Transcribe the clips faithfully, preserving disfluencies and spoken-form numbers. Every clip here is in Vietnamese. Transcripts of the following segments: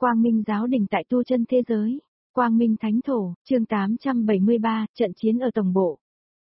Quang Minh giáo đình tại tu chân thế giới. Quang Minh Thánh Thổ, chương tám trăm bảy mươi ba, trận chiến ở tổng bộ.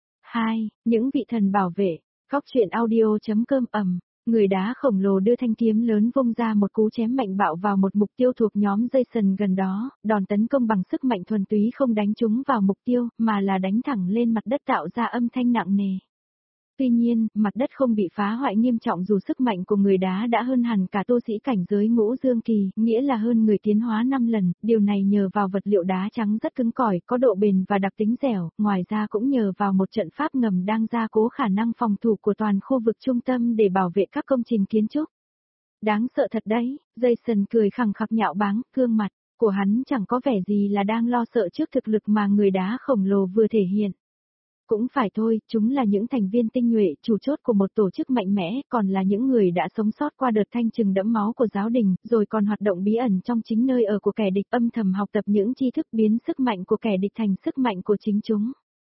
hai. Những vị thần bảo vệ. Góc truyện audio.com ầm. Người đá khổng lồ đưa thanh kiếm lớn vung ra một cú chém mạnh bạo vào một mục tiêu thuộc nhóm Jason gần đó, đòn tấn công bằng sức mạnh thuần túy không đánh trúng vào mục tiêu, mà là đánh thẳng lên mặt đất tạo ra âm thanh nặng nề. Tuy nhiên, mặt đất không bị phá hoại nghiêm trọng dù sức mạnh của người đá đã hơn hẳn cả tu sĩ cảnh giới ngũ dương kỳ, nghĩa là hơn người tiến hóa năm lần, điều này nhờ vào vật liệu đá trắng rất cứng cỏi, có độ bền và đặc tính dẻo, ngoài ra cũng nhờ vào một trận pháp ngầm đang gia cố khả năng phòng thủ của toàn khu vực trung tâm để bảo vệ các công trình kiến trúc. Đáng sợ thật đấy, Jason cười khằng khặc nhạo báng, gương mặt của hắn chẳng có vẻ gì là đang lo sợ trước thực lực mà người đá khổng lồ vừa thể hiện. Cũng phải thôi, chúng là những thành viên tinh nhuệ, chủ chốt của một tổ chức mạnh mẽ, còn là những người đã sống sót qua đợt thanh trừng đẫm máu của giáo đình, rồi còn hoạt động bí ẩn trong chính nơi ở của kẻ địch, âm thầm học tập những tri thức biến sức mạnh của kẻ địch thành sức mạnh của chính chúng.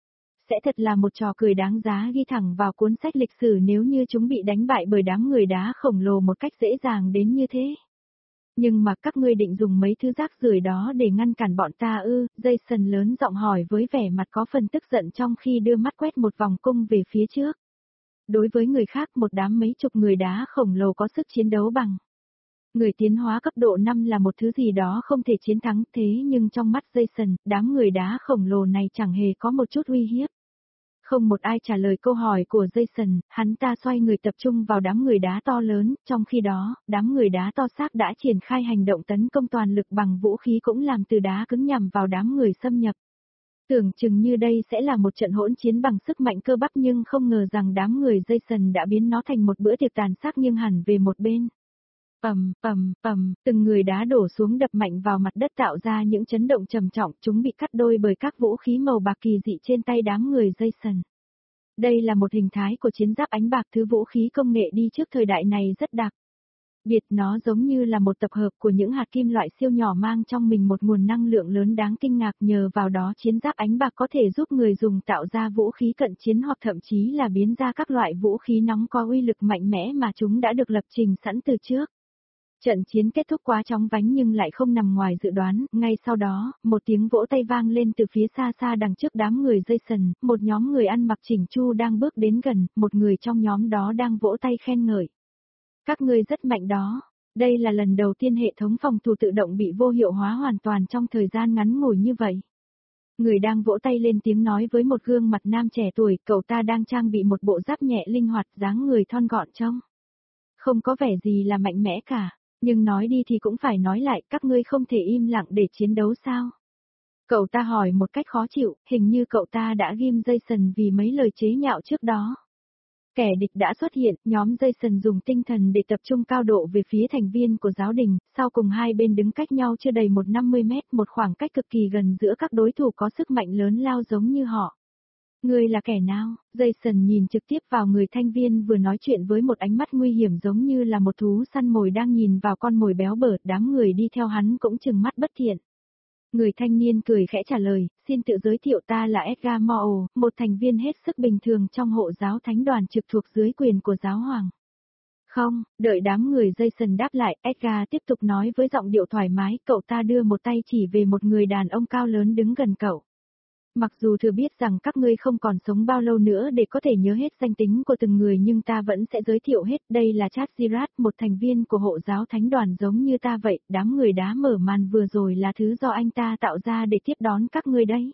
Sẽ thật là một trò cười đáng giá ghi thẳng vào cuốn sách lịch sử nếu như chúng bị đánh bại bởi đám người đá khổng lồ một cách dễ dàng đến như thế. Nhưng mà các ngươi định dùng mấy thứ rác rưởi đó để ngăn cản bọn ta ư? Jason lớn giọng hỏi với vẻ mặt có phần tức giận trong khi đưa mắt quét một vòng cung về phía trước. Đối với người khác một đám mấy chục người đá khổng lồ có sức chiến đấu bằng. Người tiến hóa cấp độ năm là một thứ gì đó không thể chiến thắng, thế nhưng trong mắt Jason, đám người đá khổng lồ này chẳng hề có một chút uy hiếp. Không một ai trả lời câu hỏi của Jason, hắn ta xoay người tập trung vào đám người đá to lớn, trong khi đó, đám người đá to xác đã triển khai hành động tấn công toàn lực bằng vũ khí cũng làm từ đá cứng nhằm vào đám người xâm nhập. Tưởng chừng như đây sẽ là một trận hỗn chiến bằng sức mạnh cơ bắp nhưng không ngờ rằng đám người Jason đã biến nó thành một bữa tiệc tàn sát nghiêng hẳn về một bên. Ầm, ầm, ầm, từng người đá đổ xuống đập mạnh vào mặt đất tạo ra những chấn động trầm trọng, chúng bị cắt đôi bởi các vũ khí màu bạc kỳ dị trên tay đám người Jason. Đây là một hình thái của chiến giáp ánh bạc, thứ vũ khí công nghệ đi trước thời đại này rất đặc biệt, nó giống như là một tập hợp của những hạt kim loại siêu nhỏ mang trong mình một nguồn năng lượng lớn đáng kinh ngạc, nhờ vào đó chiến giáp ánh bạc có thể giúp người dùng tạo ra vũ khí cận chiến hoặc thậm chí là biến ra các loại vũ khí nóng có uy lực mạnh mẽ mà chúng đã được lập trình sẵn từ trước. Trận chiến kết thúc quá chóng vánh nhưng lại không nằm ngoài dự đoán, ngay sau đó, một tiếng vỗ tay vang lên từ phía xa xa đằng trước đám người Jason, một nhóm người ăn mặc chỉnh chu đang bước đến gần, một người trong nhóm đó đang vỗ tay khen ngợi. Các ngươi rất mạnh đó, đây là lần đầu tiên hệ thống phòng thủ tự động bị vô hiệu hóa hoàn toàn trong thời gian ngắn ngủi như vậy. Người đang vỗ tay lên tiếng nói với một gương mặt nam trẻ tuổi, cậu ta đang trang bị một bộ giáp nhẹ linh hoạt, dáng người thon gọn trông. Không có vẻ gì là mạnh mẽ cả. Nhưng nói đi thì cũng phải nói lại, các ngươi không thể im lặng để chiến đấu sao? Cậu ta hỏi một cách khó chịu, hình như cậu ta đã ghim Jason vì mấy lời chế nhạo trước đó. Kẻ địch đã xuất hiện, nhóm Jason dùng tinh thần để tập trung cao độ về phía thành viên của giáo đình, sau cùng hai bên đứng cách nhau chưa đầy một năm mươi mét, một khoảng cách cực kỳ gần giữa các đối thủ có sức mạnh lớn lao giống như họ. Ngươi là kẻ nào? Jason nhìn trực tiếp vào người thanh viên vừa nói chuyện với một ánh mắt nguy hiểm giống như là một thú săn mồi đang nhìn vào con mồi béo bở, đám người đi theo hắn cũng trừng mắt bất thiện. Người thanh niên cười khẽ trả lời, xin tự giới thiệu, ta là Edgar Moore, một thành viên hết sức bình thường trong hộ giáo thánh đoàn trực thuộc dưới quyền của giáo hoàng. Không, đợi đám người Jason đáp lại, Edgar tiếp tục nói với giọng điệu thoải mái, cậu ta đưa một tay chỉ về một người đàn ông cao lớn đứng gần cậu. Mặc dù thừa biết rằng các ngươi không còn sống bao lâu nữa để có thể nhớ hết danh tính của từng người nhưng ta vẫn sẽ giới thiệu hết, đây là Chad Girat, một thành viên của hộ giáo thánh đoàn giống như ta vậy, đám người đá mở màn vừa rồi là thứ do anh ta tạo ra để tiếp đón các ngươi đấy.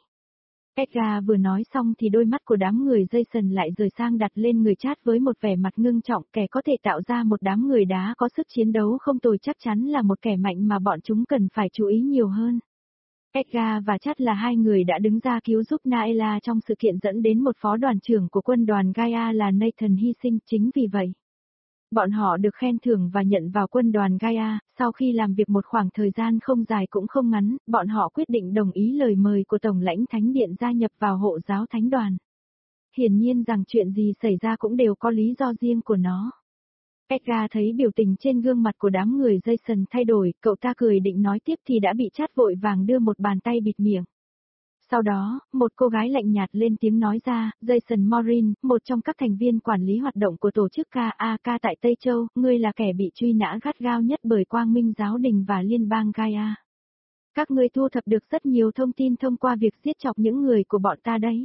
Edgar vừa nói xong thì đôi mắt của đám người Jason lại rời sang đặt lên người Chad với một vẻ mặt ngưng trọng, kẻ có thể tạo ra một đám người đá có sức chiến đấu không tồi chắc chắn là một kẻ mạnh mà bọn chúng cần phải chú ý nhiều hơn. Edgar và Chad là hai người đã đứng ra cứu giúp Naela trong sự kiện dẫn đến một phó đoàn trưởng của quân đoàn Gaia là Nathan hy sinh, chính vì vậy. Bọn họ được khen thưởng và nhận vào quân đoàn Gaia, sau khi làm việc một khoảng thời gian không dài cũng không ngắn, bọn họ quyết định đồng ý lời mời của Tổng lãnh Thánh Điện gia nhập vào hộ giáo thánh đoàn. Hiển nhiên rằng chuyện gì xảy ra cũng đều có lý do riêng của nó. Edgar thấy biểu tình trên gương mặt của đám người Jason thay đổi, cậu ta cười định nói tiếp thì đã bị Chad vội vàng đưa một bàn tay bịt miệng. Sau đó, một cô gái lạnh nhạt lên tiếng nói ra, Jason Morin, một trong các thành viên quản lý hoạt động của tổ chức ca a ca tại Tây Châu, ngươi là kẻ bị truy nã gắt gao nhất bởi Quang Minh Giáo đình và Liên bang Gaia. Các ngươi thu thập được rất nhiều thông tin thông qua việc giết chọc những người của bọn ta đấy.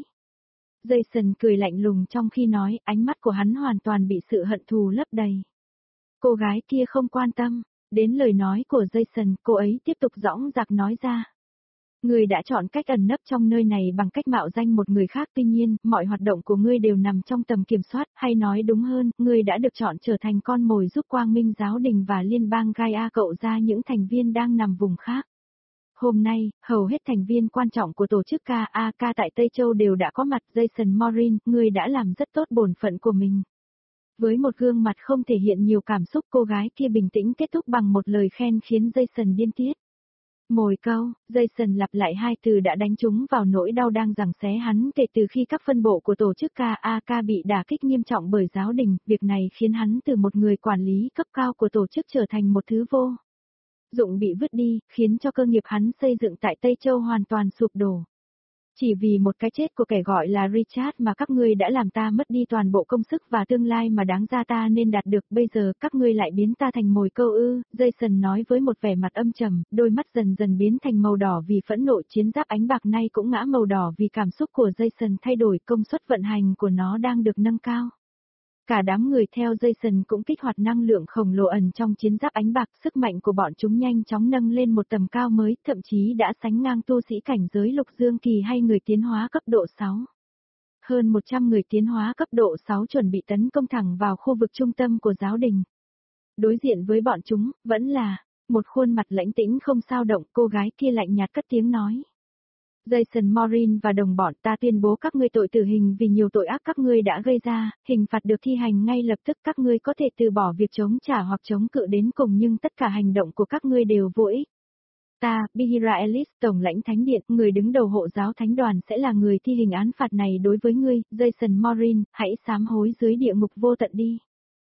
Jason cười lạnh lùng trong khi nói, ánh mắt của hắn hoàn toàn bị sự hận thù lấp đầy. Cô gái kia không quan tâm, đến lời nói của Jason, cô ấy tiếp tục dõng dạc nói ra. Ngươi đã chọn cách ẩn nấp trong nơi này bằng cách mạo danh một người khác, tuy nhiên, mọi hoạt động của ngươi đều nằm trong tầm kiểm soát, hay nói đúng hơn, ngươi đã được chọn trở thành con mồi giúp Quang Minh Giáo đình và Liên bang Gaia cậu ra những thành viên đang nằm vùng khác. Hôm nay, hầu hết thành viên quan trọng của tổ chức ca a ca tại Tây Châu đều đã có mặt. Jason Morin, ngươi đã làm rất tốt bổn phận của mình. Với một gương mặt không thể hiện nhiều cảm xúc, cô gái kia bình tĩnh kết thúc bằng một lời khen khiến Jason điên tiết. Mồi câu, Jason lặp lại hai từ đã đánh trúng vào nỗi đau đang giằng xé hắn kể từ khi các phân bộ của tổ chức ca a ca bị đả kích nghiêm trọng bởi giáo đình. Việc này khiến hắn từ một người quản lý cấp cao của tổ chức trở thành một thứ vô dụng bị vứt đi, khiến cho cơ nghiệp hắn xây dựng tại Tây Châu hoàn toàn sụp đổ. Chỉ vì một cái chết của kẻ gọi là Richard mà các ngươi đã làm ta mất đi toàn bộ công sức và tương lai mà đáng ra ta nên đạt được, bây giờ các ngươi lại biến ta thành mồi câu ư, Jason nói với một vẻ mặt âm trầm, đôi mắt dần dần biến thành màu đỏ vì phẫn nộ, chiến giáp ánh bạc nay cũng ngã màu đỏ vì cảm xúc của Jason thay đổi, công suất vận hành của nó đang được nâng cao. Cả đám người theo Jason cũng kích hoạt năng lượng khổng lồ ẩn trong chiến giáp ánh bạc, sức mạnh của bọn chúng nhanh chóng nâng lên một tầm cao mới, thậm chí đã sánh ngang tu sĩ cảnh giới lục dương kỳ hay người tiến hóa cấp độ sáu. Hơn một trăm người tiến hóa cấp độ sáu chuẩn bị tấn công thẳng vào khu vực trung tâm của giáo đình. Đối diện với bọn chúng, vẫn là một khuôn mặt lãnh tĩnh không sao động, cô gái kia lạnh nhạt cất tiếng nói. Jason Morin và đồng bọn, ta tuyên bố các ngươi tội tử hình vì nhiều tội ác các ngươi đã gây ra, hình phạt được thi hành ngay lập tức, các ngươi có thể từ bỏ việc chống trả hoặc chống cự đến cùng nhưng tất cả hành động của các ngươi đều vô ích. Ta, Bihira Ellis, Tổng lãnh Thánh Điện, người đứng đầu hộ giáo thánh đoàn sẽ là người thi hành án phạt này đối với ngươi, Jason Morin, hãy sám hối dưới địa ngục vô tận đi.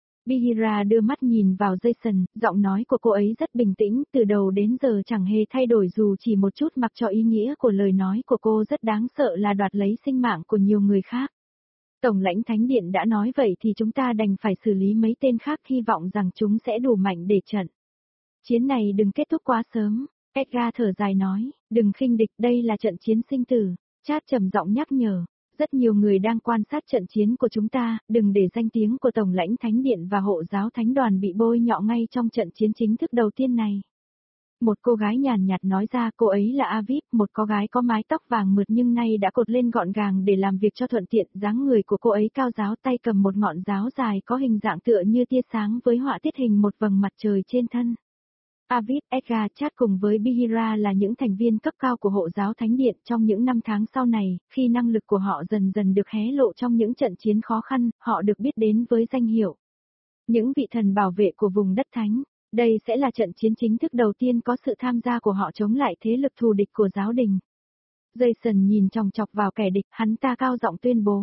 Bihira đưa mắt nhìn vào Jason, giọng nói của cô ấy rất bình tĩnh, từ đầu đến giờ chẳng hề thay đổi dù chỉ một chút, mặc cho ý nghĩa của lời nói của cô rất đáng sợ là đoạt lấy sinh mạng của nhiều người khác. Tổng lãnh Thánh Điện đã nói vậy thì chúng ta đành phải xử lý mấy tên khác, hy vọng rằng chúng sẽ đủ mạnh để trận chiến này đừng kết thúc quá sớm. Edgar thở dài nói, đừng khinh địch, đây là trận chiến sinh tử. Chad trầm giọng nhắc nhở. Rất nhiều người đang quan sát trận chiến của chúng ta, đừng để danh tiếng của Tổng lãnh Thánh Điện và hộ giáo thánh đoàn bị bôi nhọ ngay trong trận chiến chính thức đầu tiên này. Một cô gái nhàn nhạt nói ra, cô ấy là Aviv, một cô gái có mái tóc vàng mượt nhưng nay đã cột lên gọn gàng để làm việc cho thuận tiện, dáng người của cô ấy cao ráo, tay cầm một ngọn giáo dài có hình dạng tựa như tia sáng với họa tiết hình một vầng mặt trời trên thân. Aviv, Edgar, Chad cùng với Bihira là những thành viên cấp cao của hộ giáo thánh điện. Trong những năm tháng sau này, khi năng lực của họ dần dần được hé lộ trong những trận chiến khó khăn, họ được biết đến với danh hiệu những vị thần bảo vệ của vùng đất thánh. Đây sẽ là trận chiến chính thức đầu tiên có sự tham gia của họ chống lại thế lực thù địch của giáo đình. Jason nhìn chòng chọc vào kẻ địch, hắn ta cao giọng tuyên bố.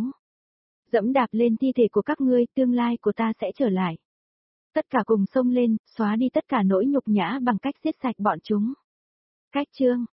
Dẫm đạp lên thi thể của các ngươi, tương lai của ta sẽ trở lại. Tất cả cùng xông lên, xóa đi tất cả nỗi nhục nhã bằng cách giết sạch bọn chúng. Cách chương